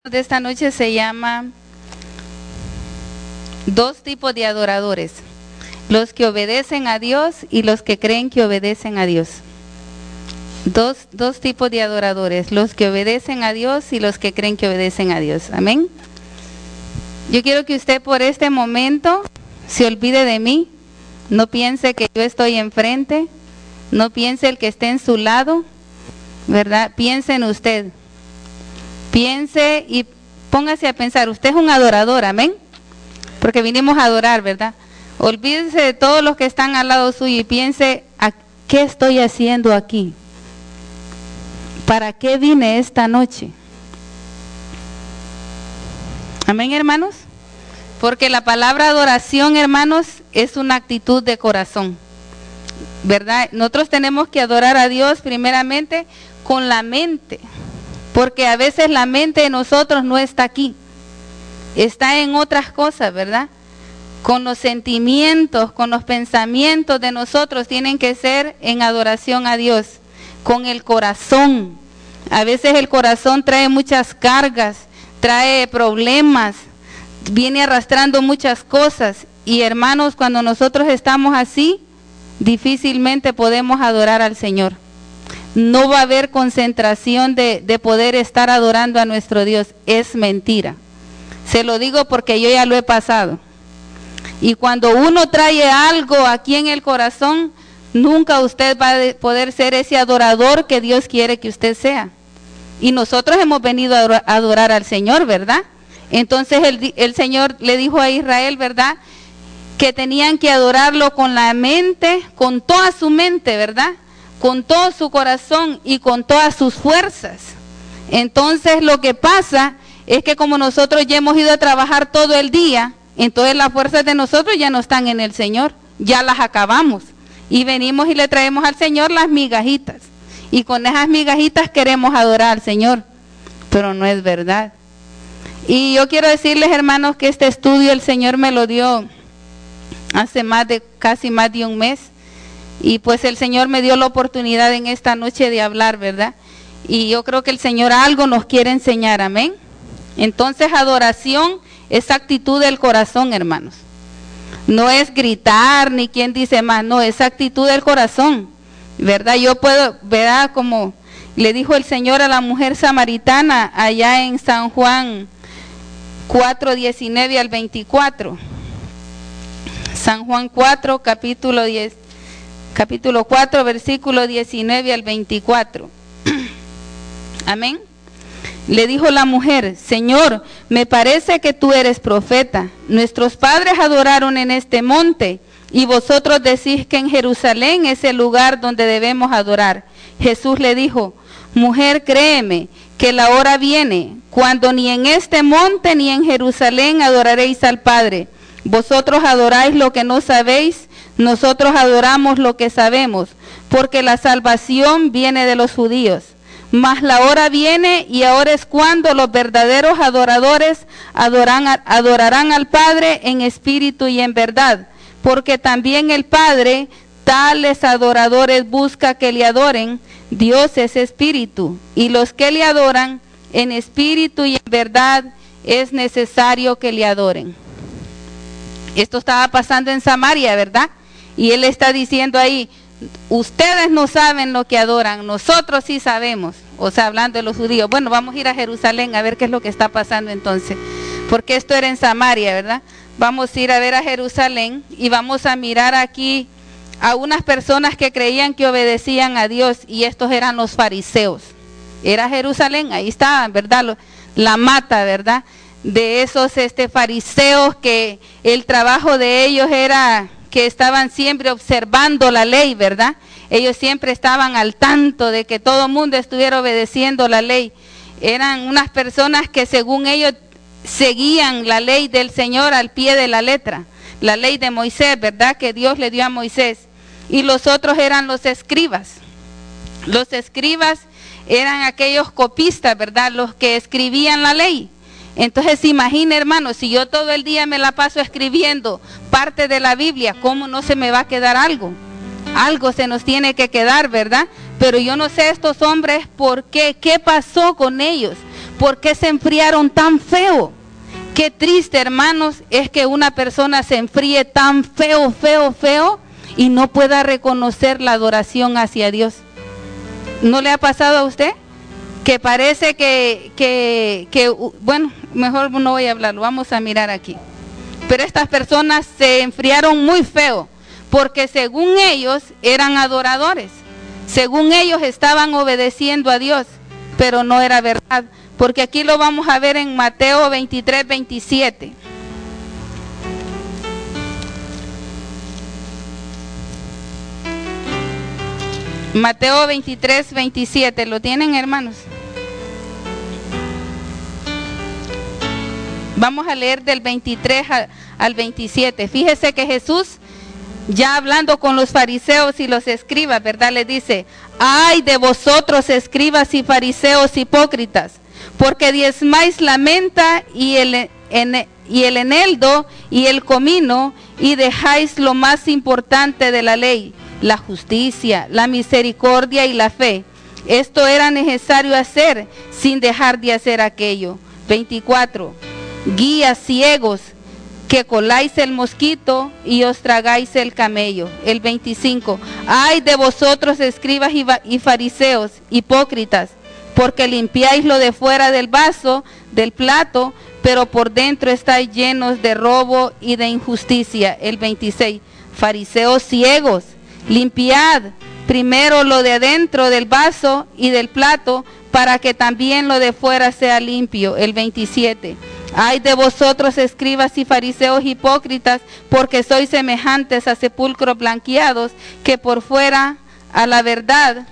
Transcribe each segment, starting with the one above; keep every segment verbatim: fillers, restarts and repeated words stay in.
De esta noche se llama dos tipos de adoradores: los que obedecen a Dios y los que creen que obedecen a Dios. Dos, dos tipos de adoradores: los que obedecen a Dios y los que creen que obedecen a Dios. Amén. Yo quiero que usted por este momento se olvide de mí, no piense que yo estoy enfrente, no piense el que esté en su lado, ¿verdad? Piense en usted. Piense y póngase a pensar, usted es un adorador, amén, porque vinimos a adorar, ¿verdad? Olvídese de todos los que están al lado suyo y piense, ¿a qué estoy haciendo aquí? ¿Para qué vine esta noche? Amén, hermanos, porque la palabra adoración, hermanos, es una actitud de corazón, ¿verdad? Nosotros tenemos que adorar a Dios primeramente con la mente, porque a veces la mente de nosotros no está aquí, está en otras cosas, ¿verdad? Con los sentimientos, con los pensamientos de nosotros tienen que ser en adoración a Dios, con el corazón. A veces el corazón trae muchas cargas, trae problemas, viene arrastrando muchas cosas, y hermanos, cuando nosotros estamos así, difícilmente podemos adorar al Señor. No va a haber concentración de, de poder estar adorando a nuestro Dios. Es mentira. Se lo digo porque yo ya lo he pasado. Y cuando uno trae algo aquí en el corazón, nunca usted va a poder ser ese adorador que Dios quiere que usted sea. Y nosotros hemos venido a adorar al Señor, ¿verdad? Entonces el, el Señor le dijo a Israel, ¿verdad?, que tenían que adorarlo con la mente, con toda su mente, ¿verdad?, con todo su corazón y con todas sus fuerzas. Entonces lo que pasa es que como nosotros ya hemos ido a trabajar todo el día, entonces las fuerzas de nosotros ya no están en el Señor, ya las acabamos. Y venimos y le traemos al Señor las migajitas. Y con esas migajitas queremos adorar al Señor, pero no es verdad. Y yo quiero decirles, hermanos, que este estudio el Señor me lo dio hace más de, casi más de un mes. Y pues el Señor me dio la oportunidad en esta noche de hablar, ¿verdad? Y yo creo que el Señor algo nos quiere enseñar, amén. Entonces adoración es actitud del corazón, hermanos. No es gritar ni quien dice más, no, es actitud del corazón, ¿verdad? Yo puedo, ¿verdad? Como le dijo el Señor a la mujer samaritana allá en San Juan cuatro, diecinueve al veinticuatro. San Juan cuatro, capítulo diez. Capítulo cuatro, versículo diecinueve al veinticuatro. Amén. Le dijo la mujer: Señor, me parece que tú eres profeta. Nuestros padres adoraron en este monte, y vosotros decís que en Jerusalén es el lugar donde debemos adorar. Jesús le dijo: Mujer, créeme, que la hora viene, cuando ni en este monte ni en Jerusalén adoraréis al Padre. Vosotros adoráis lo que no sabéis, nosotros adoramos lo que sabemos, porque la salvación viene de los judíos. Mas la hora viene, y ahora es cuando los verdaderos adoradores adoran, adorarán al Padre en espíritu y en verdad, porque también el Padre tales adoradores busca que le adoren. Dios es espíritu, y los que le adoran en espíritu y en verdad es necesario que le adoren. Esto estaba pasando en Samaria, ¿verdad? Y él está diciendo ahí, ustedes no saben lo que adoran, nosotros sí sabemos. O sea, hablando de los judíos. Bueno, vamos a ir a Jerusalén a ver qué es lo que está pasando entonces, porque esto era en Samaria, ¿verdad? Vamos a ir a ver a Jerusalén y vamos a mirar aquí a unas personas que creían que obedecían a Dios, y estos eran los fariseos. Era Jerusalén, ahí estaban, ¿verdad? La mata, ¿verdad?, de esos este, fariseos, que el trabajo de ellos era que estaban siempre observando la ley, ¿verdad? Ellos siempre estaban al tanto de que todo el mundo estuviera obedeciendo la ley. Eran unas personas que según ellos seguían la ley del Señor al pie de la letra, la ley de Moisés, ¿verdad?, que Dios le dio a Moisés. Y los otros eran los escribas. Los escribas eran aquellos copistas, ¿verdad?, los que escribían la ley. Entonces imagina, hermano, si yo todo el día me la paso escribiendo parte de la Biblia, ¿cómo no se me va a quedar algo? Algo se nos tiene que quedar, ¿verdad? Pero yo no sé estos hombres por qué, qué pasó con ellos, ¿Por qué se enfriaron tan feo? Qué triste, hermanos, es que una persona se enfríe tan feo, feo, feo y no pueda reconocer la adoración hacia Dios. ¿No le ha pasado a usted? Que parece que, que, que, bueno, mejor no voy a hablarlo, vamos a mirar aquí. Pero estas personas se enfriaron muy feo, porque según ellos eran adoradores, según ellos estaban obedeciendo a Dios, pero no era verdad. Porque aquí lo vamos a ver en Mateo veintitrés, veintisiete. Mateo veintitrés, veintisiete. ¿Lo tienen, hermanos? Vamos a leer del veintitrés al veintisiete. Fíjese que Jesús, ya hablando con los fariseos y los escribas, ¿verdad? Les dice: ay de vosotros, escribas y fariseos hipócritas, porque diezmáis la menta y el, en, y el eneldo y el comino, y dejáis lo más importante de la ley, la justicia, la misericordia y la fe. Esto era necesario hacer, sin dejar de hacer aquello. veinticuatro. Guías ciegos, que coláis el mosquito y os tragáis el camello. El veinticinco. Ay de vosotros, escribas y fariseos hipócritas, porque limpiáis lo de fuera del vaso, del plato, pero por dentro estáis llenos de robo y de injusticia. El veintiséis. Fariseos ciegos, limpiad primero lo de adentro del vaso y del plato, para que también lo de fuera sea limpio. El veintisiete. Ay de vosotros, escribas y fariseos hipócritas, porque sois semejantes a sepulcros blanqueados, que por fuera a la verdad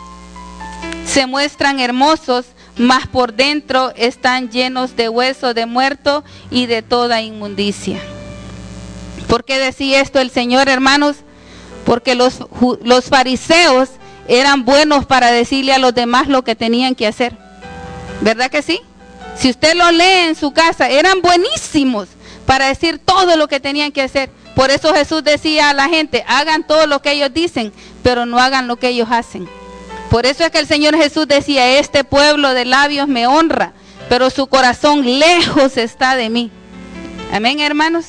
se muestran hermosos, mas por dentro están llenos de hueso de muerto y de toda inmundicia. ¿Por qué decía esto el Señor, hermanos? Porque los, los fariseos eran buenos para decirle a los demás lo que tenían que hacer. ¿Verdad que sí? Si usted lo lee en su casa, eran buenísimos para decir todo lo que tenían que hacer. Por eso Jesús decía a la gente: hagan todo lo que ellos dicen, pero no hagan lo que ellos hacen. Por eso es que el Señor Jesús decía: este pueblo de labios me honra, pero su corazón lejos está de mí. Amén, hermanos.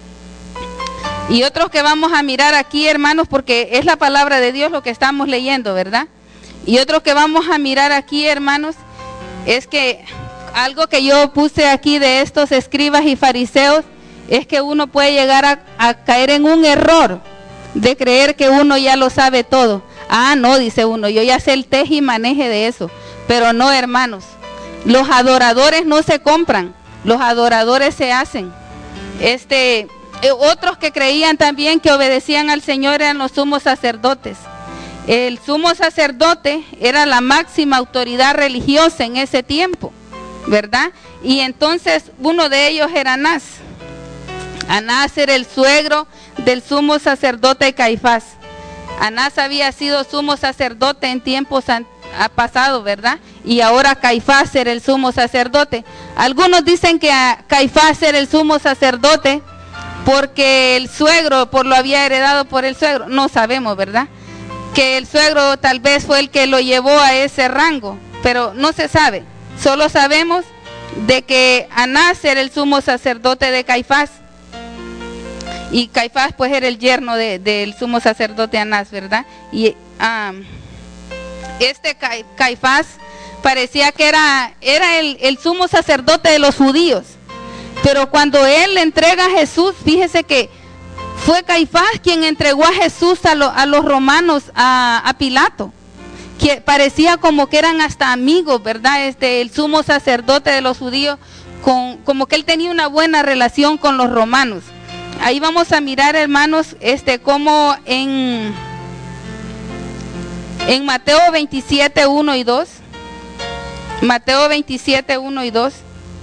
Y otros que vamos a mirar aquí, hermanos, porque es la palabra de Dios lo que estamos leyendo, ¿verdad? Y otros que vamos a mirar aquí, hermanos, es que algo que yo puse aquí de estos escribas y fariseos es que uno puede llegar a, a caer en un error de creer que uno ya lo sabe todo. Ah, no, dice uno, yo ya sé el teje y maneje de eso. Pero no, hermanos, los adoradores no se compran, los adoradores se hacen. Este, otros que creían también que obedecían al Señor eran los sumos sacerdotes. El sumo sacerdote era la máxima autoridad religiosa en ese tiempo, ¿verdad? Y entonces uno de ellos era Anás. Anás era el suegro del sumo sacerdote Caifás. Anás había sido sumo sacerdote en tiempos pasados, ¿verdad? Y ahora Caifás era el sumo sacerdote. Algunos dicen que Caifás era el sumo sacerdote porque el suegro, por lo había heredado por el suegro. No sabemos, ¿verdad? Que el suegro tal vez fue el que lo llevó a ese rango, pero no se sabe. Solo sabemos de que Anás era el sumo sacerdote de Caifás. Y Caifás pues era el yerno del de, de sumo sacerdote Anás, ¿verdad? Y um, este Ca, Caifás parecía que era, era el, el sumo sacerdote de los judíos. Pero cuando él le entrega a Jesús, fíjese que fue Caifás quien entregó a Jesús a, lo, a los romanos, a, a Pilato. Que parecía como que eran hasta amigos, ¿verdad? Este, el sumo sacerdote de los judíos, con, como que él tenía una buena relación con los romanos. Ahí vamos a mirar, hermanos, este, como en, en Mateo veintisiete, uno y dos. Mateo veintisiete, uno y dos.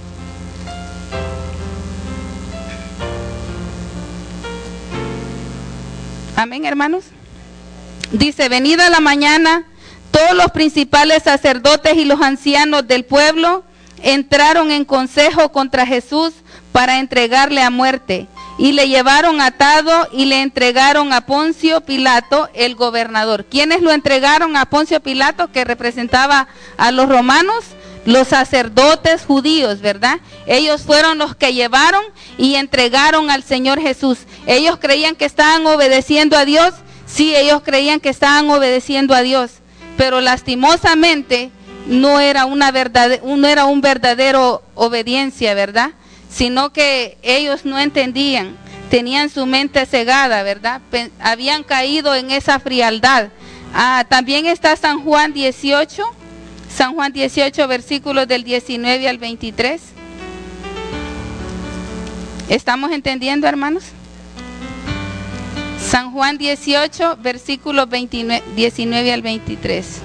Amén, hermanos. Dice: venida la mañana, todos los principales sacerdotes y los ancianos del pueblo entraron en consejo contra Jesús para entregarle a muerte. Y le llevaron atado y le entregaron a Poncio Pilato, el gobernador. ¿Quiénes lo entregaron a Poncio Pilato, que representaba a los romanos? los sacerdotes judíos, ¿verdad? Ellos fueron los que llevaron y entregaron al Señor Jesús. Ellos creían que estaban obedeciendo a Dios. Sí, ellos creían que estaban obedeciendo a Dios, pero lastimosamente no era una verdad, no era un verdadero obediencia, ¿verdad? Sino que ellos no entendían, tenían su mente cegada, ¿verdad? Pen- habían caído en esa frialdad. Ah, también está San Juan dieciocho, San Juan dieciocho, versículos del diecinueve al veintitrés. ¿Estamos entendiendo, hermanos? San Juan dieciocho, versículos veintinueve, diecinueve al veintitrés.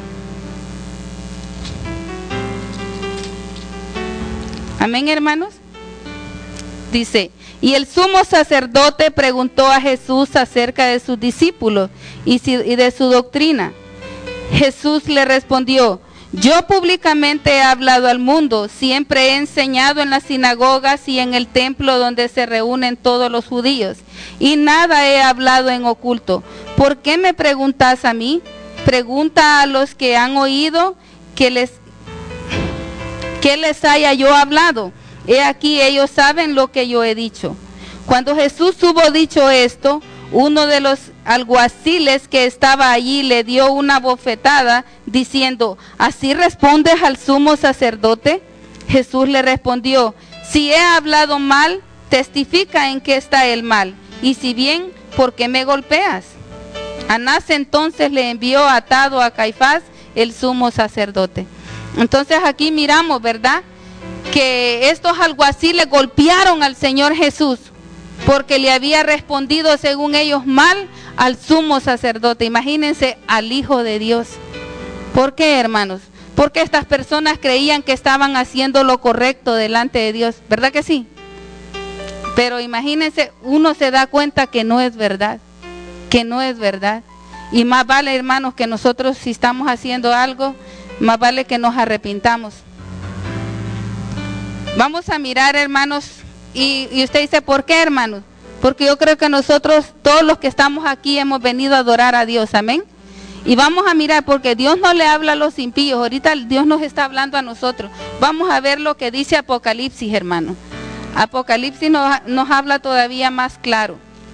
Amén, hermanos. Dice: y el sumo sacerdote preguntó a Jesús acerca de sus discípulos y, si, y de su doctrina. Jesús le respondió: yo públicamente he hablado al mundo, siempre he enseñado en las sinagogas y en el templo donde se reúnen todos los judíos, y nada he hablado en oculto. ¿Por qué me preguntas a mí? Pregunta a los que han oído que les, que les haya yo hablado. He aquí, ellos saben lo que yo he dicho. Cuando Jesús hubo dicho esto, uno de los alguaciles que estaba allí le dio una bofetada, diciendo: ¿así respondes al sumo sacerdote? Jesús le respondió: si he hablado mal, testifica en qué está el mal, y si bien, ¿por qué me golpeas? Anás entonces le envió atado a Caifás, el sumo sacerdote. Entonces aquí miramos, ¿verdad?, que estos alguaciles golpearon al Señor Jesús porque le había respondido, según ellos, mal al sumo sacerdote. Imagínense, al Hijo de Dios. ¿Por qué, hermanos? Porque estas personas creían que estaban haciendo lo correcto delante de Dios, ¿verdad que sí? Pero imagínense, uno se da cuenta que no es verdad, que no es verdad. Y más vale, hermanos, que nosotros, si estamos haciendo algo, más vale que nos arrepintamos. Vamos a mirar, hermanos, y, y usted dice: ¿por qué, hermanos? Porque yo creo que nosotros, todos los que estamos aquí, hemos venido a adorar a Dios, amén. Y vamos a mirar, porque Dios no le habla a los impíos, ahorita Dios nos está hablando a nosotros. Vamos a ver lo que dice Apocalipsis, hermano. Apocalipsis nos, nos habla todavía más claro.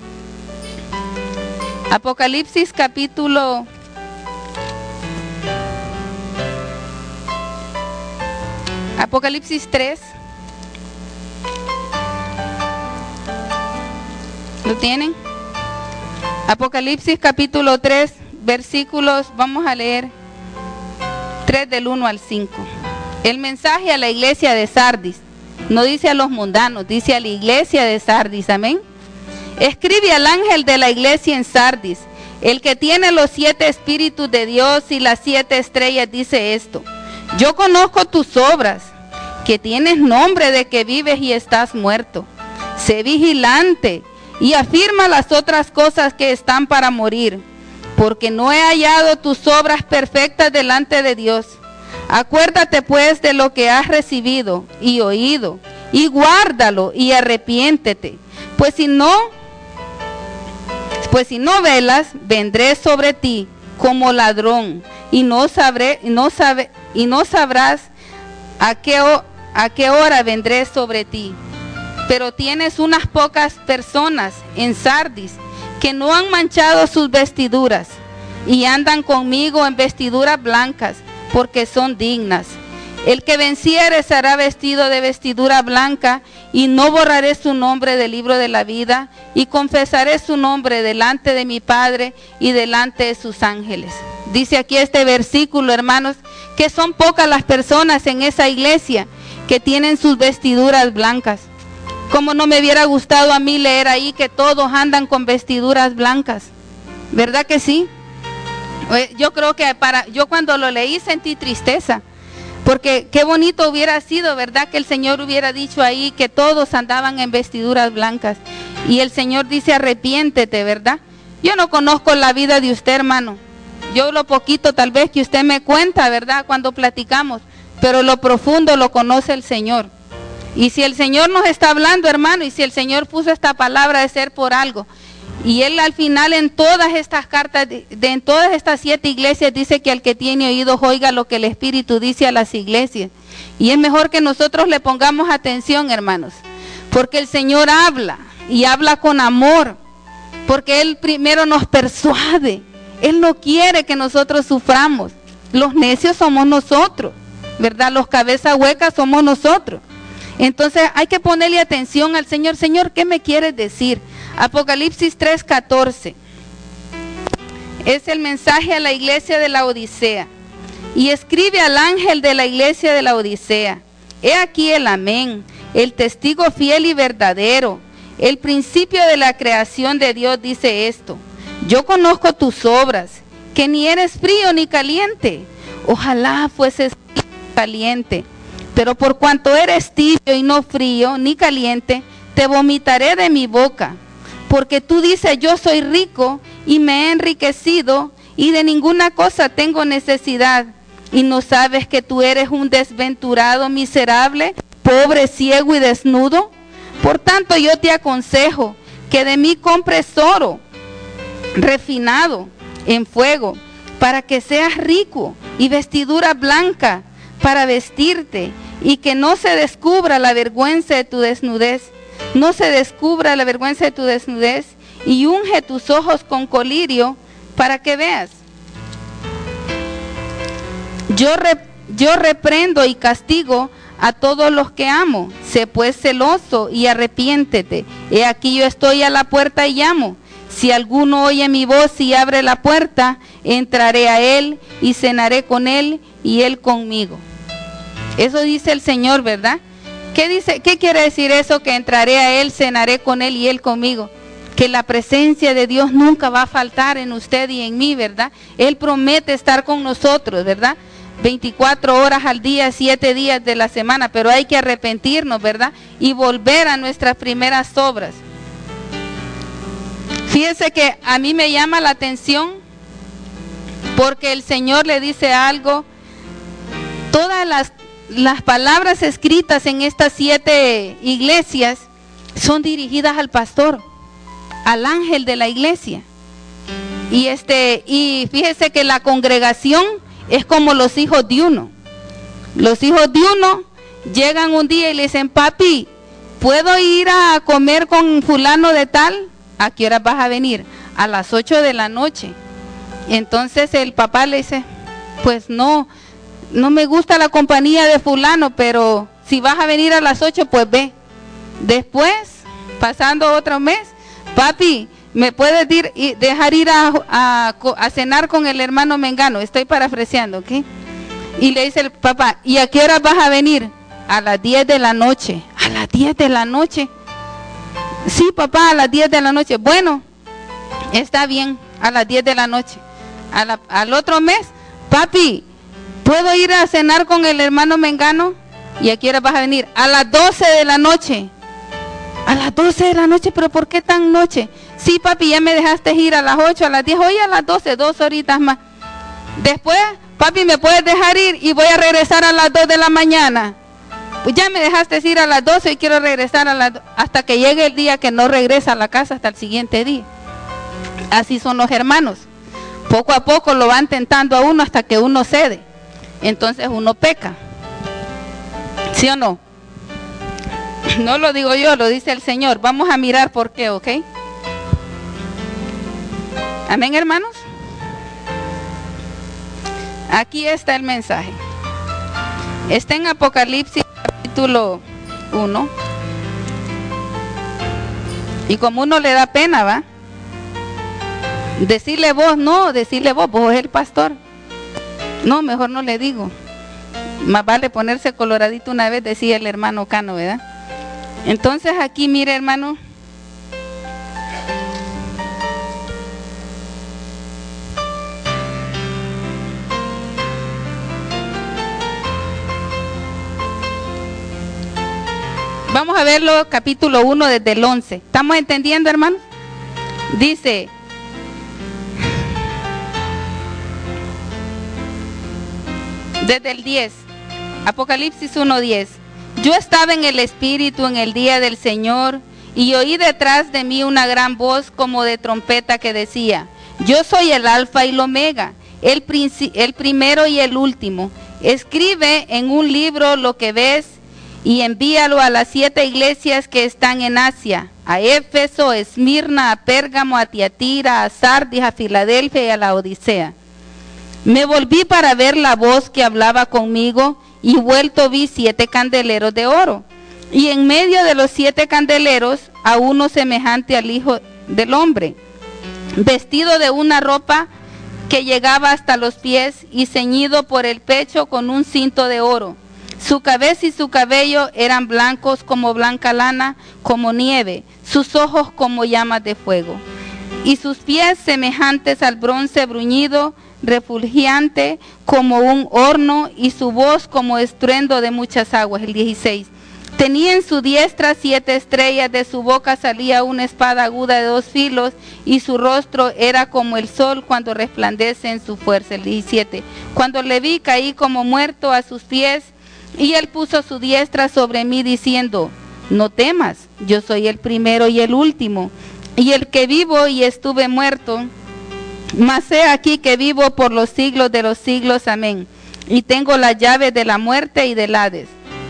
Apocalipsis capítulo Apocalipsis tres. ¿Lo tienen? Apocalipsis capítulo tres, versículos, vamos a leer tres del uno al cinco. El mensaje a la iglesia de Sardis, no dice a los mundanos, dice a la iglesia de Sardis, amén. Escribe al ángel de la iglesia en Sardis, el que tiene los siete espíritus de Dios y las siete estrellas, dice esto: yo conozco tus obras, que tienes nombre de que vives y estás muerto. Sé vigilante y afirma las otras cosas que están para morir, porque no he hallado tus obras perfectas delante de Dios. Acuérdate pues de lo que has recibido y oído, y guárdalo y arrepiéntete. Pues si no, pues si no velas, vendré sobre ti como ladrón, y no sabré, no sabe, y no sabrás a qué, a qué hora vendré sobre ti. Pero tienes unas pocas personas en Sardis que no han manchado sus vestiduras y andan conmigo en vestiduras blancas, porque son dignas. El que venciere será vestido de vestidura blanca, y no borraré su nombre del libro de la vida, y confesaré su nombre delante de mi Padre y delante de sus ángeles. Dice aquí este versículo, hermanos, que son pocas las personas en esa iglesia que tienen sus vestiduras blancas. Como no me hubiera gustado a mí leer ahí que todos andan con vestiduras blancas, ¿verdad que sí? Yo creo que para, yo cuando lo leí sentí tristeza, porque qué bonito hubiera sido, ¿verdad?, que el Señor hubiera dicho ahí que todos andaban en vestiduras blancas. Y el Señor dice: arrepiéntete, ¿verdad? Yo no conozco la vida de usted, hermano. Yo lo poquito tal vez que usted me cuenta, ¿verdad?, cuando platicamos, pero lo profundo lo conoce el Señor. Y si el Señor nos está hablando, hermano, y si el Señor puso esta palabra de ser por algo, y Él al final en todas estas cartas, de, de, en todas estas siete iglesias, dice que al que tiene oídos oiga lo que el Espíritu dice a las iglesias. Y es mejor que nosotros le pongamos atención, hermanos, porque el Señor habla y habla con amor, porque Él primero nos persuade. Él no quiere que nosotros suframos. Los necios somos nosotros, ¿verdad? Los cabezas huecas somos nosotros. Entonces hay que ponerle atención al Señor. Señor, ¿qué me quieres decir? Apocalipsis tres catorce. Es el mensaje a la iglesia de la Odisea. Y escribe al ángel de la iglesia de la Odisea: he aquí el amén, el testigo fiel y verdadero, el principio de la creación de Dios dice esto: yo conozco tus obras, que ni eres frío ni caliente. Ojalá fueses frío y caliente, pero por cuanto eres tibio y no frío ni caliente, te vomitaré de mi boca. Porque tú dices: yo soy rico y me he enriquecido y de ninguna cosa tengo necesidad, y no sabes que tú eres un desventurado, miserable, pobre, ciego y desnudo. Por tanto yo te aconsejo que de mí compres oro refinado en fuego, para que seas rico, y vestidura blanca para vestirte, y que no se descubra la vergüenza de tu desnudez, no se descubra la vergüenza de tu desnudez, y unge tus ojos con colirio para que veas. Yo, re, yo reprendo y castigo a todos los que amo. Sé pues celoso y arrepiéntete. He aquí yo estoy a la puerta y llamo. Si alguno oye mi voz y abre la puerta, entraré a él y cenaré con él y él conmigo. Eso dice el Señor, ¿verdad? ¿Qué dice? ¿Qué quiere decir eso? Que entraré a él, cenaré con él y él conmigo. Que la presencia de Dios nunca va a faltar en usted y en mí, ¿verdad? Él promete estar con nosotros, ¿verdad? veinticuatro horas al día, siete días de la semana, pero hay que arrepentirnos, ¿verdad? Y volver a nuestras primeras obras. Fíjese que a mí me llama la atención porque el Señor le dice algo. Todas las, las palabras escritas en estas siete iglesias son dirigidas al pastor, al ángel de la iglesia. Y, este, y fíjese que la congregación es como los hijos de uno. Los hijos de uno llegan un día y le dicen: papi, ¿puedo ir a comer con fulano de tal? ¿A qué hora vas a venir? A las ocho de la noche. Entonces el papá le dice: pues no, no me gusta la compañía de fulano, pero si vas a venir a las ocho, pues ve. Después, pasando otro mes: papi, ¿me puedes ir, dejar ir a, a, a cenar con el hermano Mengano? Estoy parafraseando, ¿ok? Y le dice el papá: ¿y a qué hora vas a venir? A las diez de la noche. ¿A las diez de la noche? Sí, papá, a las diez de la noche. Bueno, está bien, a las diez de la noche. A la, al otro mes: papi, ¿puedo ir a cenar con el hermano Mengano? ¿Y a qué hora vas a venir? A las doce de la noche. A las doce de la noche, ¿pero por qué tan noche? Sí, papi, ya me dejaste ir a las ocho, a las diez, hoy a las doce, dos horitas más. Después: papi, ¿me puedes dejar ir? Y voy a regresar a las dos de la mañana. Pues ya me dejaste ir a las doce y quiero regresar a las do... hasta que llegue el día que no regresa a la casa hasta el siguiente día. Así son los hermanos. Poco a poco lo van tentando a uno hasta que uno cede. Entonces uno peca. ¿Sí o no? No lo digo yo, lo dice el Señor. Vamos a mirar por qué, ¿ok? Amén, hermanos. Aquí está el mensaje. Está en Apocalipsis capítulo uno. Y como uno le da pena, ¿va? Decirle vos, no, decirle vos, vos es el pastor. No, mejor no le digo. Más vale ponerse coloradito una vez, decía el hermano Cano, ¿verdad? Entonces aquí, mire, hermano. Vamos a verlo capítulo uno desde el once. ¿Estamos entendiendo, hermanos? Dice: desde el diez, Apocalipsis uno diez. Yo estaba en el Espíritu en el día del Señor, y oí detrás de mí una gran voz como de trompeta que decía: yo soy el Alfa y el Omega, el, el primero y el último, Escribe en un libro lo que ves y envíalo a las siete iglesias que están en Asia, a Éfeso, a Esmirna, a Pérgamo, a Tiatira, a Sardis, a Filadelfia y a la Odisea. Me volví para ver la voz que hablaba conmigo y vuelto vi siete candeleros de oro. Y en medio de los siete candeleros a uno semejante al Hijo del Hombre, vestido de una ropa que llegaba hasta los pies y ceñido por el pecho con un cinto de oro. Su cabeza y su cabello eran blancos como blanca lana, como nieve, sus ojos como llamas de fuego, y sus pies semejantes al bronce bruñido, refulgente como un horno, y su voz como estruendo de muchas aguas. El dieciséis. Tenía en su diestra siete estrellas, de su boca salía una espada aguda de dos filos, y su rostro era como el sol cuando resplandece en su fuerza. El diecisiete. Cuando le vi, caí como muerto a sus pies, y él puso su diestra sobre mí, diciendo: no temas, yo soy el primero y el último, y el que vivo y estuve muerto, mas he aquí que vivo por los siglos de los siglos. Amén. Y tengo la llave de la muerte y del Hades.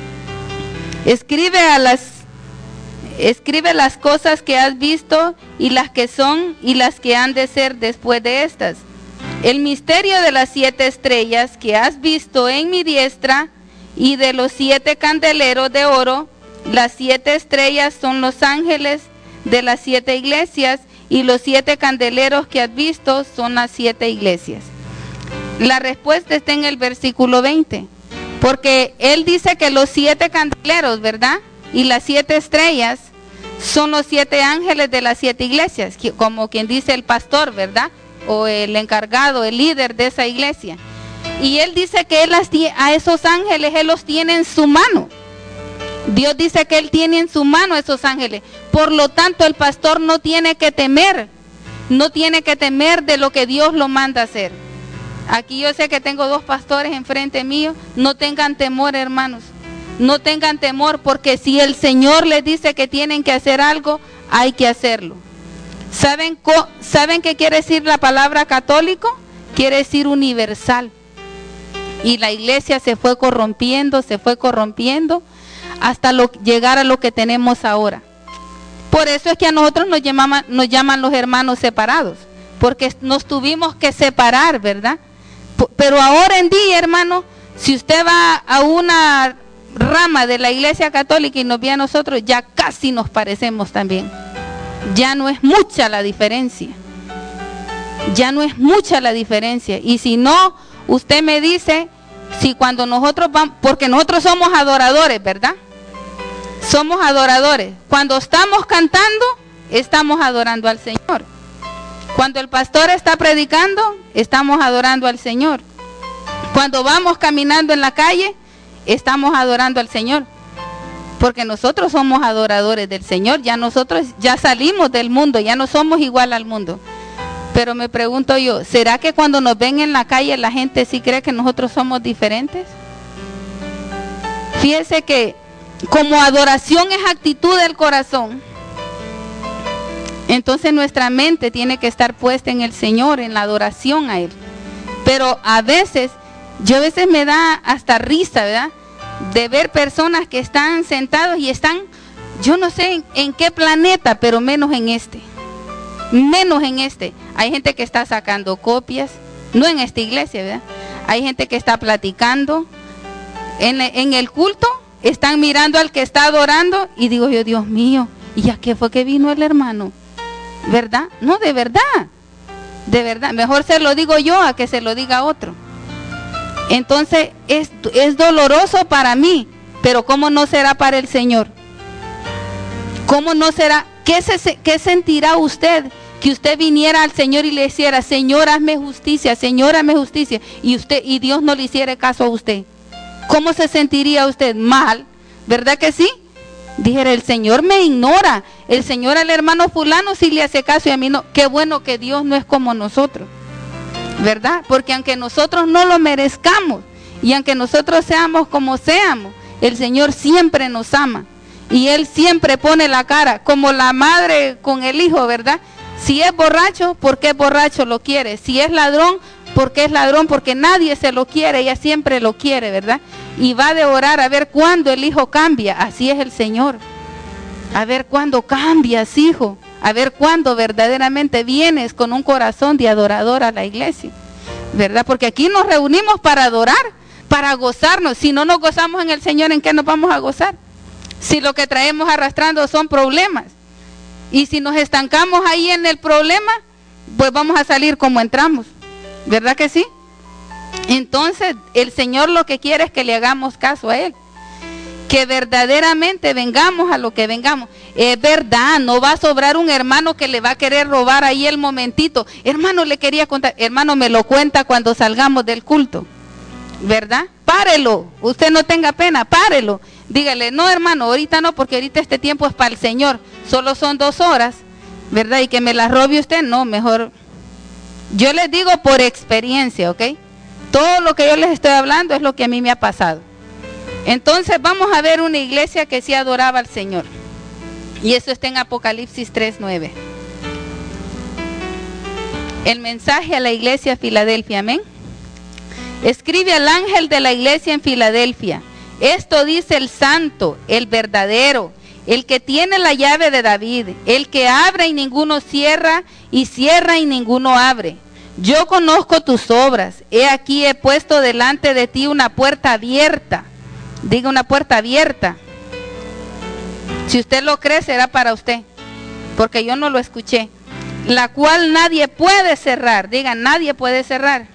Escribe a las escribe las cosas que has visto, y las que son y las que han de ser después de estas. El misterio de las siete estrellas que has visto en mi diestra, y de los siete candeleros de oro. Las siete estrellas son los ángeles de las siete iglesias, y los siete candeleros que has visto son las siete iglesias. La respuesta está en el versículo veinte. Porque él dice que los siete candeleros, ¿verdad? Y las siete estrellas son los siete ángeles de las siete iglesias, como quien dice el pastor, ¿verdad? O el encargado, el líder de esa iglesia. Y él dice que él las, a esos ángeles él los tiene en su mano. Dios dice que él tiene en su mano a esos ángeles. Por lo tanto, el pastor no tiene que temer, no tiene que temer de lo que Dios lo manda a hacer. Aquí yo sé que tengo dos pastores enfrente mío. No tengan temor, hermanos. No tengan temor, porque si el Señor les dice que tienen que hacer algo, hay que hacerlo. ¿Saben, ¿Saben qué quiere decir la palabra católico? Quiere decir universal. Y la iglesia se fue corrompiendo, se fue corrompiendo, hasta lo, llegar a lo que tenemos ahora. Por eso es que a nosotros nos llaman, nos llaman los hermanos separados, porque nos tuvimos que separar, ¿verdad? Pero ahora en día, hermano, si usted va a una rama de la iglesia católica y nos ve a nosotros, ya casi nos parecemos también. Ya no es mucha la diferencia. Ya no es mucha la diferencia. Y si no, usted me dice, si cuando nosotros vamos, porque nosotros somos adoradores, ¿verdad? Somos adoradores. Cuando estamos cantando, estamos adorando al Señor. Cuando el pastor está predicando, estamos adorando al Señor. Cuando vamos caminando en la calle, estamos adorando al Señor. Porque nosotros somos adoradores del Señor. Ya nosotros ya salimos del mundo, ya no somos igual al mundo. Pero me pregunto yo, ¿será que cuando nos ven en la calle la gente sí cree que nosotros somos diferentes? Fíjese que como adoración es actitud del corazón, entonces nuestra mente tiene que estar puesta en el Señor, en la adoración a Él. Pero a veces, yo a veces me da hasta risa, ¿verdad? De ver personas que están sentados y están, yo no sé en, en qué planeta, pero menos en este. Menos en este. Hay gente que está sacando copias, no en esta iglesia, ¿verdad? Hay gente que está platicando. En, en el culto están mirando al que está adorando y digo yo, Dios mío, ¿y a qué fue que vino el hermano? ¿Verdad? No, de verdad, de verdad. Mejor se lo digo yo a que se lo diga otro. Entonces es, es doloroso para mí, pero ¿cómo no será para el Señor? ¿Cómo no será? ¿Qué, se, qué sentirá usted que usted viniera al Señor y le hiciera, Señor, hazme justicia, Señor, hazme justicia, y usted y Dios no le hiciera caso a usted? ¿Cómo se sentiría usted? Mal, ¿verdad que sí? Dijera, el Señor me ignora, el Señor al hermano fulano sí le hace caso y a mí no. Qué bueno que Dios no es como nosotros, ¿verdad? Porque aunque nosotros no lo merezcamos y aunque nosotros seamos como seamos, el Señor siempre nos ama y Él siempre pone la cara, como la madre con el hijo, ¿verdad? Si es borracho, ¿por qué borracho lo quiere? Si es ladrón, ¿Por qué es ladrón? Porque nadie se lo quiere, ella siempre lo quiere, ¿verdad? Y va a devorar a ver cuándo el hijo cambia. Así es el Señor. A ver cuándo cambias, hijo. A ver cuándo verdaderamente vienes con un corazón de adorador a la iglesia, ¿verdad? Porque aquí nos reunimos para adorar, para gozarnos. Si no nos gozamos en el Señor, ¿en qué nos vamos a gozar? Si lo que traemos arrastrando son problemas. Y si nos estancamos ahí en el problema, pues vamos a salir como entramos, ¿verdad que sí? Entonces el Señor lo que quiere es que le hagamos caso a Él, que verdaderamente vengamos a lo que vengamos. Es verdad, no va a sobrar un hermano que le va a querer robar ahí el momentito. Hermano, le quería contar, hermano, me lo cuenta cuando salgamos del culto, ¿verdad? Párelo, usted no tenga pena, párelo. Dígale, no hermano, ahorita no, porque ahorita este tiempo es para el Señor, solo son dos horas, ¿verdad? Y que me las robe usted, no, mejor. Yo les digo por experiencia, ¿ok? Todo lo que yo les estoy hablando es lo que a mí me ha pasado. Entonces vamos a ver una iglesia que sí adoraba al Señor. Y eso está en Apocalipsis tres nueve. El mensaje a la iglesia de Filadelfia, amén. Escribe al ángel de la iglesia en Filadelfia. Esto dice el santo, el verdadero, el que tiene la llave de David, el que abre y ninguno cierra, y cierra y ninguno abre. Yo conozco tus obras, he aquí he puesto delante de ti una puerta abierta. Diga, una puerta abierta. Si usted lo cree, será para usted, porque yo no lo escuché. La cual nadie puede cerrar. Diga, nadie puede cerrar.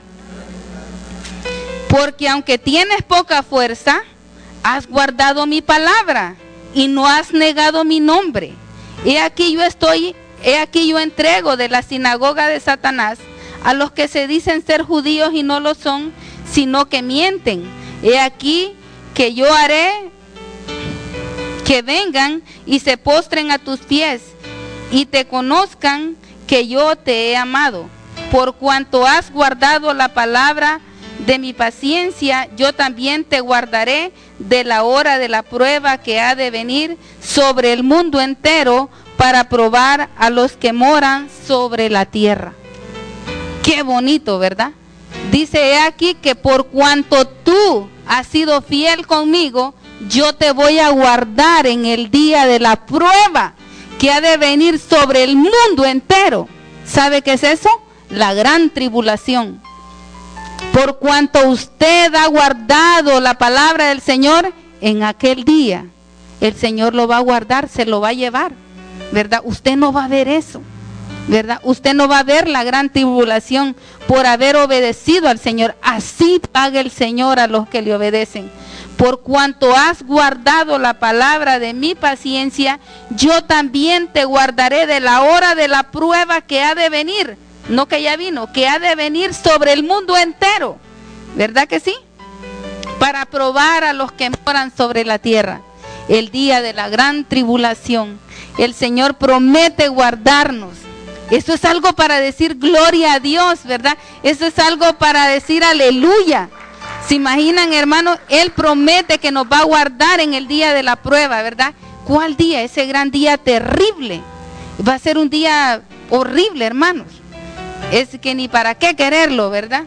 Porque aunque tienes poca fuerza, has guardado mi palabra y no has negado mi nombre. He aquí yo estoy, he aquí yo entrego de la sinagoga de Satanás a los que se dicen ser judíos y no lo son, sino que mienten. He aquí que yo haré que vengan y se postren a tus pies y te conozcan que yo te he amado. Por cuanto has guardado la palabra de mi paciencia, yo también te guardaré de la hora de la prueba que ha de venir sobre el mundo entero para probar a los que moran sobre la tierra. Qué bonito, ¿verdad? Dice, he aquí que por cuanto tú has sido fiel conmigo, yo te voy a guardar en el día de la prueba que ha de venir sobre el mundo entero. ¿Sabe qué es eso? La gran tribulación. Por cuanto usted ha guardado la palabra del Señor, en aquel día el Señor lo va a guardar, se lo va a llevar, ¿verdad? Usted no va a ver eso, ¿verdad? Usted no va a ver la gran tribulación por haber obedecido al Señor. Así paga el Señor a los que le obedecen. Por cuanto has guardado la palabra de mi paciencia, yo también te guardaré de la hora de la prueba que ha de venir. No que ya vino, que ha de venir sobre el mundo entero. ¿Verdad que sí? Para probar a los que moran sobre la tierra. El día de la gran tribulación. El Señor promete guardarnos. Eso es algo para decir gloria a Dios, ¿verdad? Eso es algo para decir aleluya. ¿Se imaginan, hermanos? Él promete que nos va a guardar en el día de la prueba, ¿verdad? ¿Cuál día? Ese gran día terrible. Va a ser un día horrible, hermanos. Es que ni para qué quererlo, ¿verdad?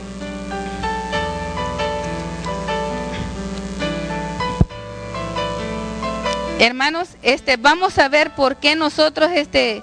Hermanos, este, vamos a ver por qué nosotros, este,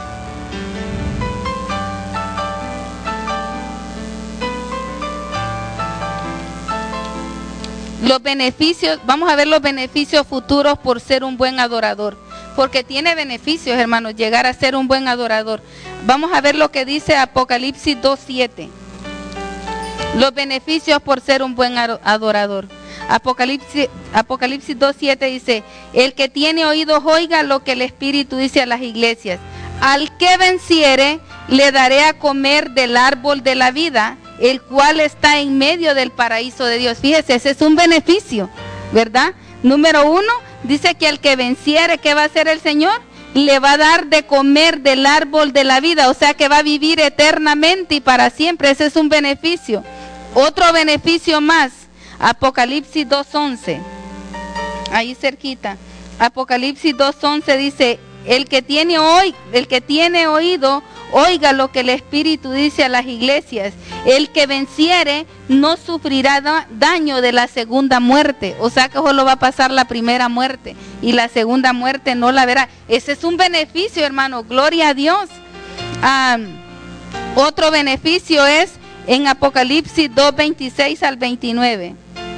los beneficios, vamos a ver los beneficios futuros por ser un buen adorador. Porque tiene beneficios, hermanos, llegar a ser un buen adorador. Vamos a ver lo que dice Apocalipsis dos siete. Los beneficios por ser un buen adorador. Apocalipsis, Apocalipsis dos siete dice, el que tiene oídos oiga lo que el Espíritu dice a las iglesias. Al que venciere, le daré a comer del árbol de la vida, el cual está en medio del paraíso de Dios. Fíjese, ese es un beneficio, ¿verdad? Número uno, dice que al que venciere, ¿qué va a hacer el Señor? Le va a dar de comer del árbol de la vida, o sea que va a vivir eternamente y para siempre. Ese es un beneficio. Otro beneficio más, Apocalipsis dos once, ahí cerquita. Apocalipsis dos once dice, el que tiene hoy, el que tiene oído, oiga lo que el Espíritu dice a las iglesias. El que venciere no sufrirá da daño de la segunda muerte. O sea que solo va a pasar la primera muerte y la segunda muerte no la verá. Ese es un beneficio, hermano. Gloria a Dios. Ah, otro beneficio es en Apocalipsis dos, veintiséis al veintinueve.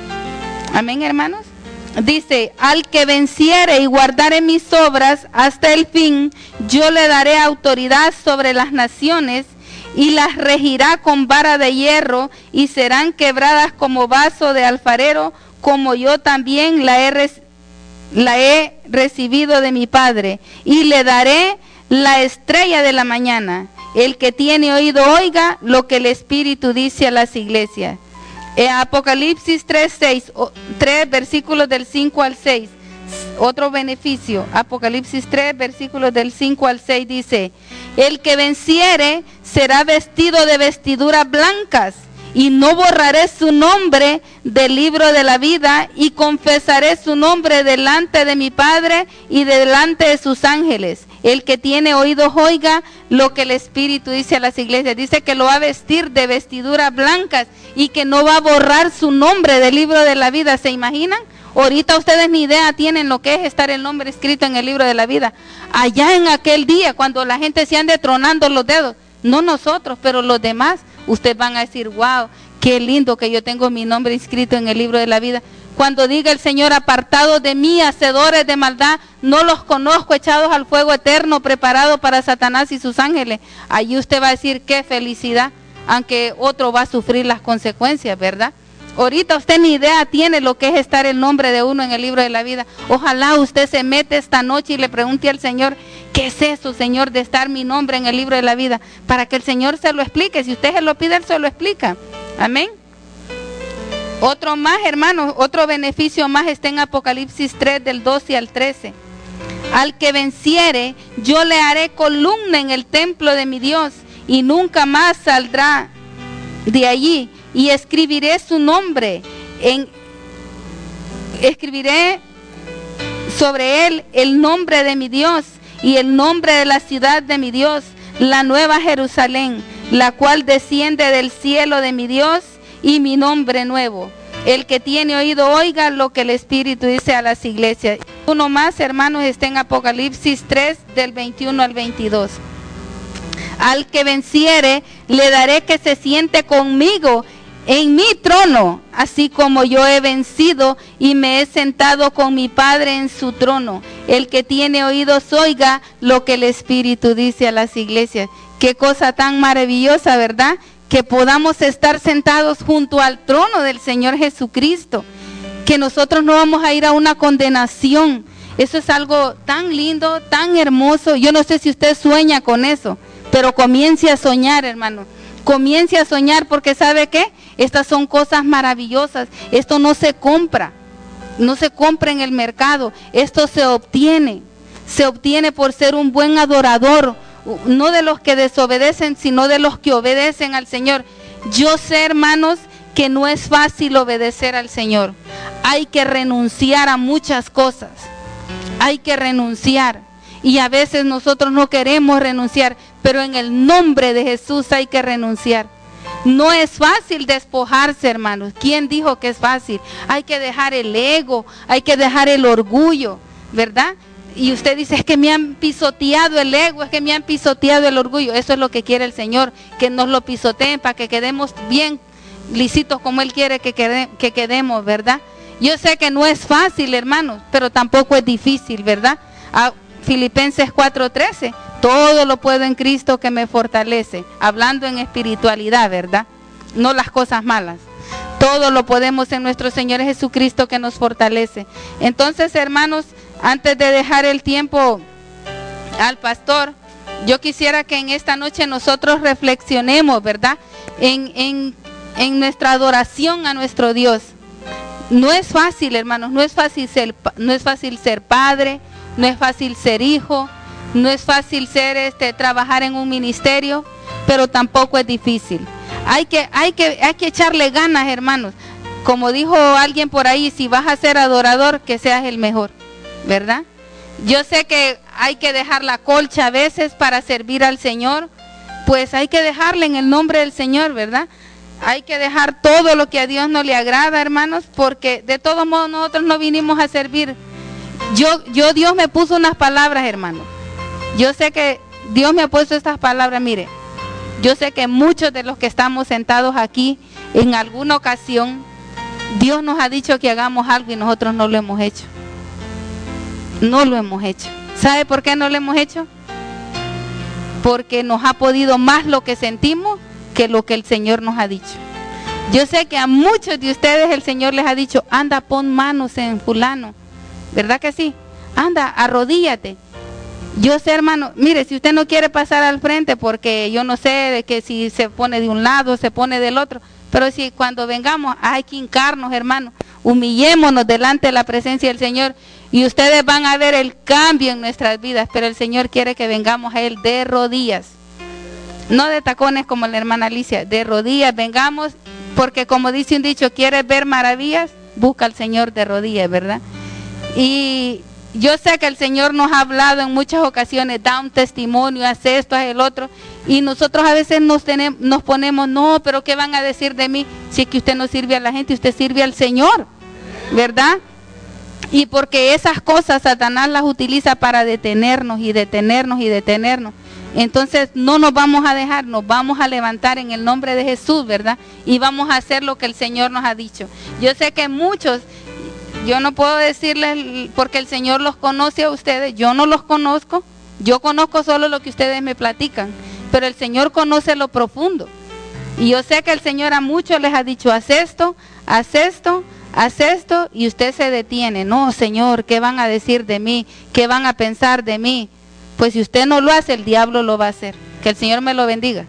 Amén, hermanos. Dice, al que venciere y guardare mis obras hasta el fin, yo le daré autoridad sobre las naciones y las regirá con vara de hierro y serán quebradas como vaso de alfarero, como yo también la he, la he recibido de mi Padre. Y le daré la estrella de la mañana. El que tiene oído oiga lo que el Espíritu dice a las iglesias. Eh, Apocalipsis tres, seis, tres versículos del cinco al seis, otro beneficio. Apocalipsis tres versículos del cinco al seis dice, el que venciere será vestido de vestiduras blancas y no borraré su nombre del libro de la vida y confesaré su nombre delante de mi Padre y delante de sus ángeles. El que tiene oídos oiga lo que el Espíritu dice a las iglesias. Dice que lo va a vestir de vestiduras blancas y que no va a borrar su nombre del libro de la vida. ¿Se imaginan? Ahorita ustedes ni idea tienen lo que es estar el nombre escrito en el libro de la vida. Allá en aquel día, cuando la gente se ande tronando los dedos, no nosotros, pero los demás, ustedes van a decir, wow, qué lindo que yo tengo mi nombre inscrito en el libro de la vida. Cuando diga el Señor, apartados de mí, hacedores de maldad, no los conozco, echados al fuego eterno, preparado para Satanás y sus ángeles. Allí usted va a decir, qué felicidad, aunque otro va a sufrir las consecuencias, ¿verdad? Ahorita usted ni idea tiene lo que es estar el nombre de uno en el libro de la vida. Ojalá usted se mete esta noche y le pregunte al Señor, ¿qué es eso, Señor, de estar mi nombre en el libro de la vida? Para que el Señor se lo explique. Si usted se lo pide, Él se lo explica. Amén. Otro más, hermanos, otro beneficio más está en Apocalipsis tres, del doce al trece. Al que venciere, yo le haré columna en el templo de mi Dios y nunca más saldrá de allí. Y escribiré su nombre, en, escribiré sobre él el nombre de mi Dios y el nombre de la ciudad de mi Dios, la nueva Jerusalén, la cual desciende del cielo de mi Dios, y mi nombre nuevo. El que tiene oído oiga lo que el Espíritu dice a las iglesias. Uno más, hermanos, está en Apocalipsis tres, del veintiuno al veintidós. Al que venciere, le daré que se siente conmigo en mi trono, así como yo he vencido y me he sentado con mi Padre en su trono. El que tiene oídos oiga lo que el Espíritu dice a las iglesias. Qué cosa tan maravillosa, ¿verdad? Que podamos estar sentados junto al trono del Señor Jesucristo, que nosotros no vamos a ir a una condenación. Eso es algo tan lindo, tan hermoso. Yo no sé si usted sueña con eso, pero comience a soñar, hermano. Comience a soñar, porque ¿sabe qué? Estas son cosas maravillosas. Esto no se compra, no se compra en el mercado. Esto se obtiene, se obtiene por ser un buen adorador, no de los que desobedecen, sino de los que obedecen al Señor. Yo sé, hermanos, que no es fácil obedecer al Señor. Hay que renunciar a muchas cosas. Hay que renunciar. Y a veces nosotros no queremos renunciar, pero en el nombre de Jesús hay que renunciar. No es fácil despojarse, hermanos. ¿Quién dijo que es fácil? Hay que dejar el ego, hay que dejar el orgullo, ¿verdad? Y usted dice, es que me han pisoteado el ego, es que me han pisoteado el orgullo. Eso es lo que quiere el Señor, que nos lo pisoteen para que quedemos bien lisitos como Él quiere que, quede, que quedemos, ¿verdad? Yo sé que no es fácil, hermanos, pero tampoco es difícil, ¿verdad? A Filipenses cuatro trece, todo lo puedo en Cristo que me fortalece, hablando en espiritualidad, ¿verdad? No las cosas malas. Todo lo podemos en nuestro Señor Jesucristo que nos fortalece. Entonces, hermanos, antes de dejar el tiempo al pastor, yo quisiera que en esta noche nosotros reflexionemos, ¿verdad? En, en, en nuestra adoración a nuestro Dios. No es fácil, hermanos, no es fácil ser, no es fácil ser padre, no es fácil ser hijo, no es fácil ser este trabajar en un ministerio, pero tampoco es difícil. Hay que, hay que, hay que echarle ganas, hermanos. Como dijo alguien por ahí, si vas a ser adorador, que seas el mejor, ¿verdad? Yo sé que hay que dejar la colcha a veces para servir al Señor, pues hay que dejarle en el nombre del Señor, ¿verdad? Hay que dejar todo lo que a Dios no le agrada, hermanos, porque de todos modos nosotros no vinimos a servir. Yo, yo Dios me puso unas palabras, hermanos. Yo sé que Dios me ha puesto estas palabras, mire. Yo sé que muchos de los que estamos sentados aquí, en alguna ocasión, Dios nos ha dicho que hagamos algo y nosotros no lo hemos hecho. No lo hemos hecho. ¿Sabe por qué no lo hemos hecho? Porque nos ha podido más lo que sentimos que lo que el Señor nos ha dicho. Yo sé que a muchos de ustedes el Señor les ha dicho, anda, pon manos en fulano. ¿Verdad que sí? Anda, arrodíllate. Yo sé, hermano, mire, si usted no quiere pasar al frente, porque yo no sé de que si se pone de un lado, se pone del otro, pero si cuando vengamos hay que hincarnos, hermano, humillémonos delante de la presencia del Señor y ustedes van a ver el cambio en nuestras vidas, pero el Señor quiere que vengamos a Él de rodillas, no de tacones como la hermana Alicia, de rodillas, vengamos, porque como dice un dicho, ¿quieres ver maravillas? Busca al Señor de rodillas, ¿verdad? Y yo sé que el Señor nos ha hablado en muchas ocasiones, da un testimonio, hace esto, hace el otro, y nosotros a veces nos, tenemos, nos ponemos, no, pero ¿qué van a decir de mí? Si es que usted no sirve a la gente, usted sirve al Señor, ¿verdad? Y porque esas cosas Satanás las utiliza para detenernos y detenernos y detenernos. Entonces no nos vamos a dejar, nos vamos a levantar en el nombre de Jesús, ¿verdad? Y vamos a hacer lo que el Señor nos ha dicho. Yo sé que muchos... Yo no puedo decirles porque el Señor los conoce a ustedes, yo no los conozco, yo conozco solo lo que ustedes me platican, pero el Señor conoce lo profundo. Y yo sé que el Señor a muchos les ha dicho, haz esto, haz esto, haz esto, y usted se detiene. No, Señor, ¿qué van a decir de mí? ¿Qué van a pensar de mí? Pues si usted no lo hace, el diablo lo va a hacer. Que el Señor me lo bendiga.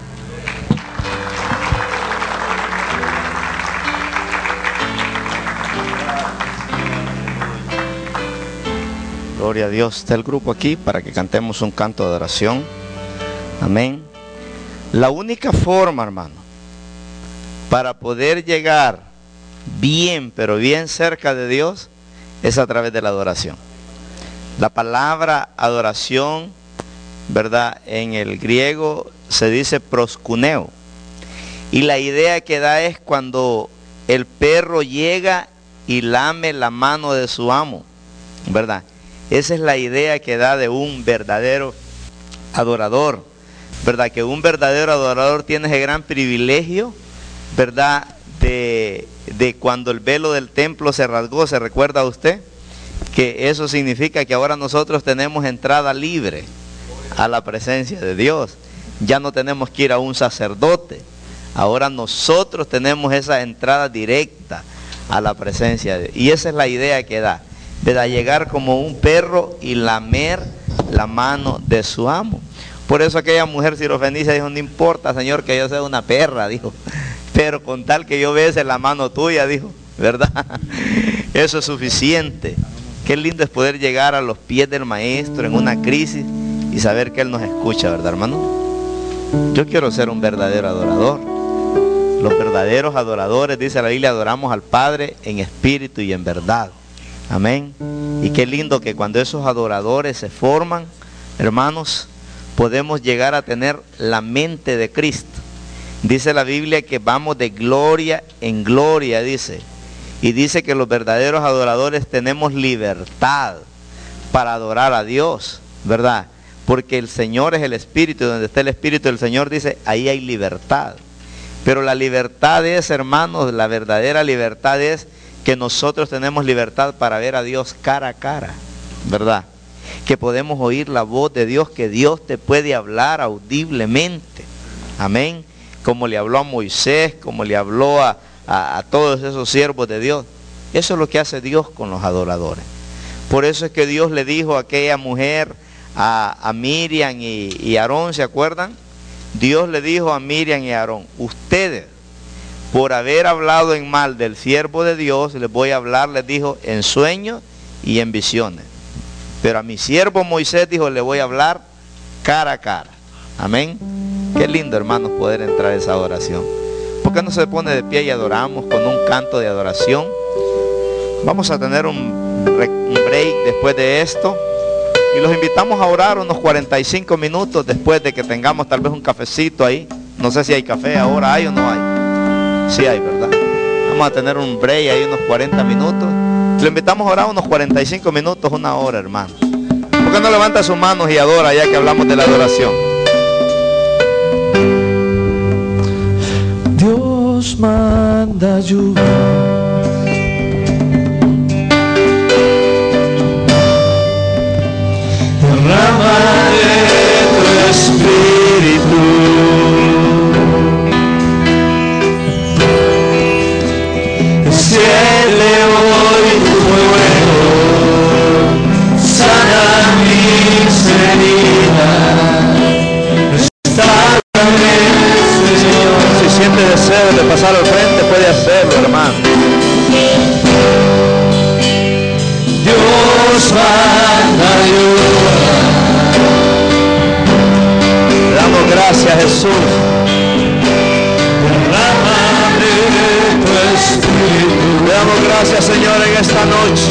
Gloria a Dios. Está el grupo aquí para que cantemos un canto de adoración. Amén. La única forma, hermano, para poder llegar bien, pero bien cerca de Dios, es a través de la adoración. La palabra adoración, ¿verdad? En el griego se dice proskuneo. Y la idea que da es cuando el perro llega y lame la mano de su amo, ¿verdad? Esa es la idea que da de un verdadero adorador, ¿verdad? Que un verdadero adorador tiene ese gran privilegio, ¿verdad? De, de cuando el velo del templo se rasgó, ¿se recuerda usted? Que eso significa que ahora nosotros tenemos entrada libre a la presencia de Dios. Ya no tenemos que ir a un sacerdote. Ahora nosotros tenemos esa entrada directa a la presencia de Dios. Y esa es la idea que da. ¿Verdad? Llegar como un perro y lamer la mano de su amo. Por eso aquella mujer sirofenicia dijo, no importa, Señor, que yo sea una perra, dijo, pero con tal que yo bese la mano tuya, dijo, ¿verdad? Eso es suficiente. Qué lindo es poder llegar a los pies del Maestro en una crisis y saber que Él nos escucha, ¿verdad, hermano? Yo quiero ser un verdadero adorador. Los verdaderos adoradores, dice la Biblia, adoramos al Padre en espíritu y en verdad. Amén. Y qué lindo que cuando esos adoradores se forman, hermanos, podemos llegar a tener la mente de Cristo. Dice la Biblia que vamos de gloria en gloria, dice. Y dice que los verdaderos adoradores tenemos libertad para adorar a Dios, ¿verdad? Porque el Señor es el Espíritu, y donde está el Espíritu del Señor, dice, ahí hay libertad. Pero la libertad es, hermanos, la verdadera libertad es que nosotros tenemos libertad para ver a Dios cara a cara, ¿verdad? Que podemos oír la voz de Dios, que Dios te puede hablar audiblemente, amén, como le habló a Moisés, como le habló a, a, a todos esos siervos de Dios. Eso es lo que hace Dios con los adoradores. Por eso es que Dios le dijo a aquella mujer, a, a Miriam y, y Aarón, ¿se acuerdan? Dios le dijo a Miriam y a Aarón, ustedes, por haber hablado en mal del siervo de Dios, les voy a hablar, les dijo, en sueños y en visiones. Pero a mi siervo Moisés, dijo, le voy a hablar cara a cara. Amén. Qué lindo, hermanos, poder entrar a esa adoración. ¿Por qué no se pone de pie y adoramos con un canto de adoración? Vamos a tener un, un break después de esto. Y los invitamos a orar unos cuarenta y cinco minutos después de que tengamos tal vez un cafecito ahí. No sé si hay café ahora, ¿hay o no hay? Sí hay, ¿verdad? Vamos a tener un break ahí unos cuarenta minutos. Lo invitamos a orar unos cuarenta y cinco minutos, una hora, hermano. ¿Por qué no levanta sus manos y adora ya que hablamos de la adoración? Dios manda lluvia, derrama de tu espíritu, enciende hoy tu fuego, sana mis heridas, restaurame, Señor. Si siente deseo de pasar al frente, puede hacerlo, hermano. Dios manda lluvia. Le damos gracias, Jesús. Derrámame tu espíritu. Le damos gracias, Señor, en esta noche.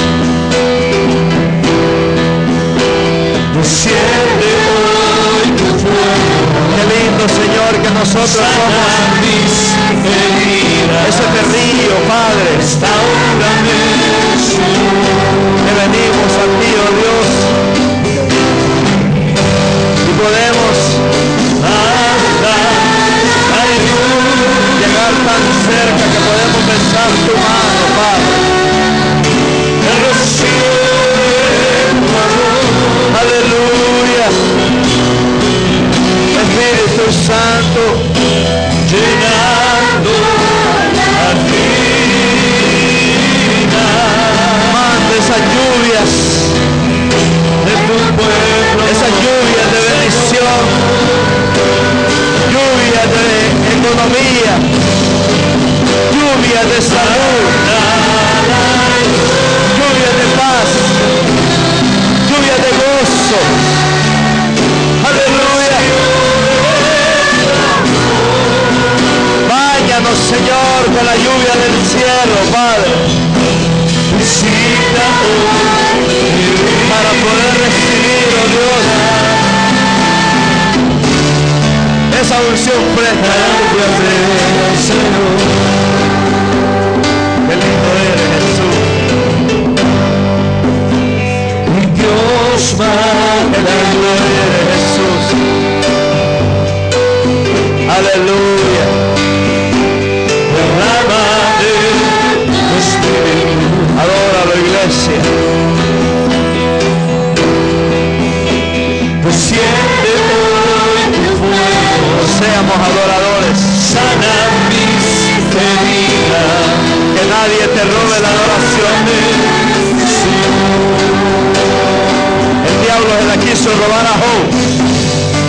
Desciende hoy tu fuego. Qué lindo, Señor, que nosotros somos mis heridas. ese río, Padre. Restaurame, Señor. Que venimos a ti, oh Dios, y podemos llegar tan cerca que podemos besar tu mano, Padre. Aleluya. Espíritu Santo, llenando la vida. manda esas lluvias, De tu pueblo, esas lluvias de bendición, lluvias de economía, lluvias de salud, lluvias de paz, lluvias de gozo. Aleluya. Báñanos, Señor, con la lluvia del cielo, Padre, visita hoy para poder recibir, oh Dios, esa unción fresca. Señor. Qué lindo eres, Jesús. Dios Qué manda lindo eres, Jesús. Aleluya. derrama de tu espíritu. Adóralo, iglesia. Desciende hoy tu fuego. Seamos adoradores. Sana mis heridas. Que nadie te robe la adoración. El diablo se la quiso robar a Job.